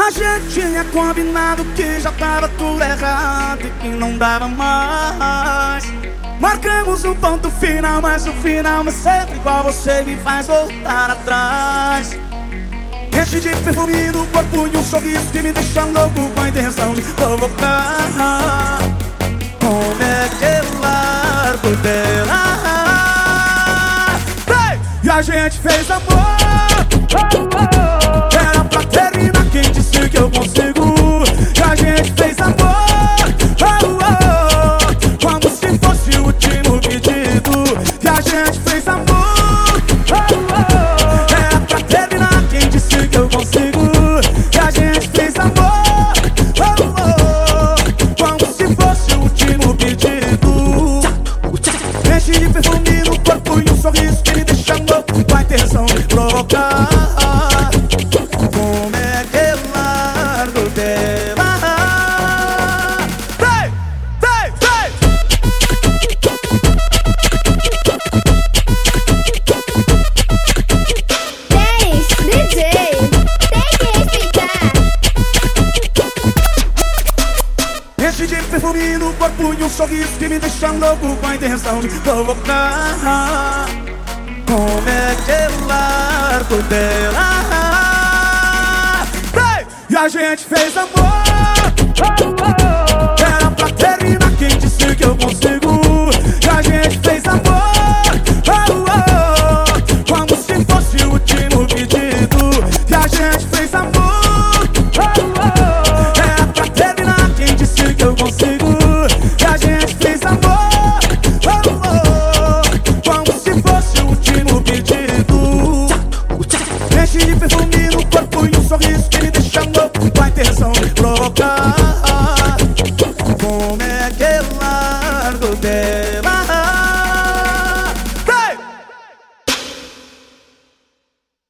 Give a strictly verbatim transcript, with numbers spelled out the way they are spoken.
A gente tinha combinado que já tava tudo errado e que não dava mais. Marcamos um ponto final, mas o final é sempre igual. Você me faz voltar atrás. Enche de perfume no corpo e um sorriso que me deixa louco com a intenção de provocar. Como é que eu largo dela? Hey! E a gente fez amor. Era pra terminar, quem disse que eu consigo? E a gente fez amor. Oh, oh, como se fosse o último pedido. E a gente fez amor. Oh, oh, era pra terminar, quem disse que eu consigo? E a gente fez amor. Oh, oh, como se fosse o último pedido. Enche de perfume no corpo e um sorriso que me deixa louco com a intenção de provocar. Como é que eu largo dela? Vem, vem, vem! Dennis, D J, tem que respeitar. Enche de perfume no corpo e um sorriso que me deixa louco com a intenção de provocar. Como é que eu largo dela? Hey! E a gente fez amor. Era pra terminar, quem disse que eu consigo? E a gente fez amor. Oh, oh, como se fosse o último pedido. E a gente fez amor. Oh, oh, era pra terminar, quem disse que eu consigo? E a gente fez amor. Oh, oh, como se fosse o último pedido. Enche de perfume no corpo e um sorriso que me deixa louco com a intenção de provocar. Como é que eu largo dela?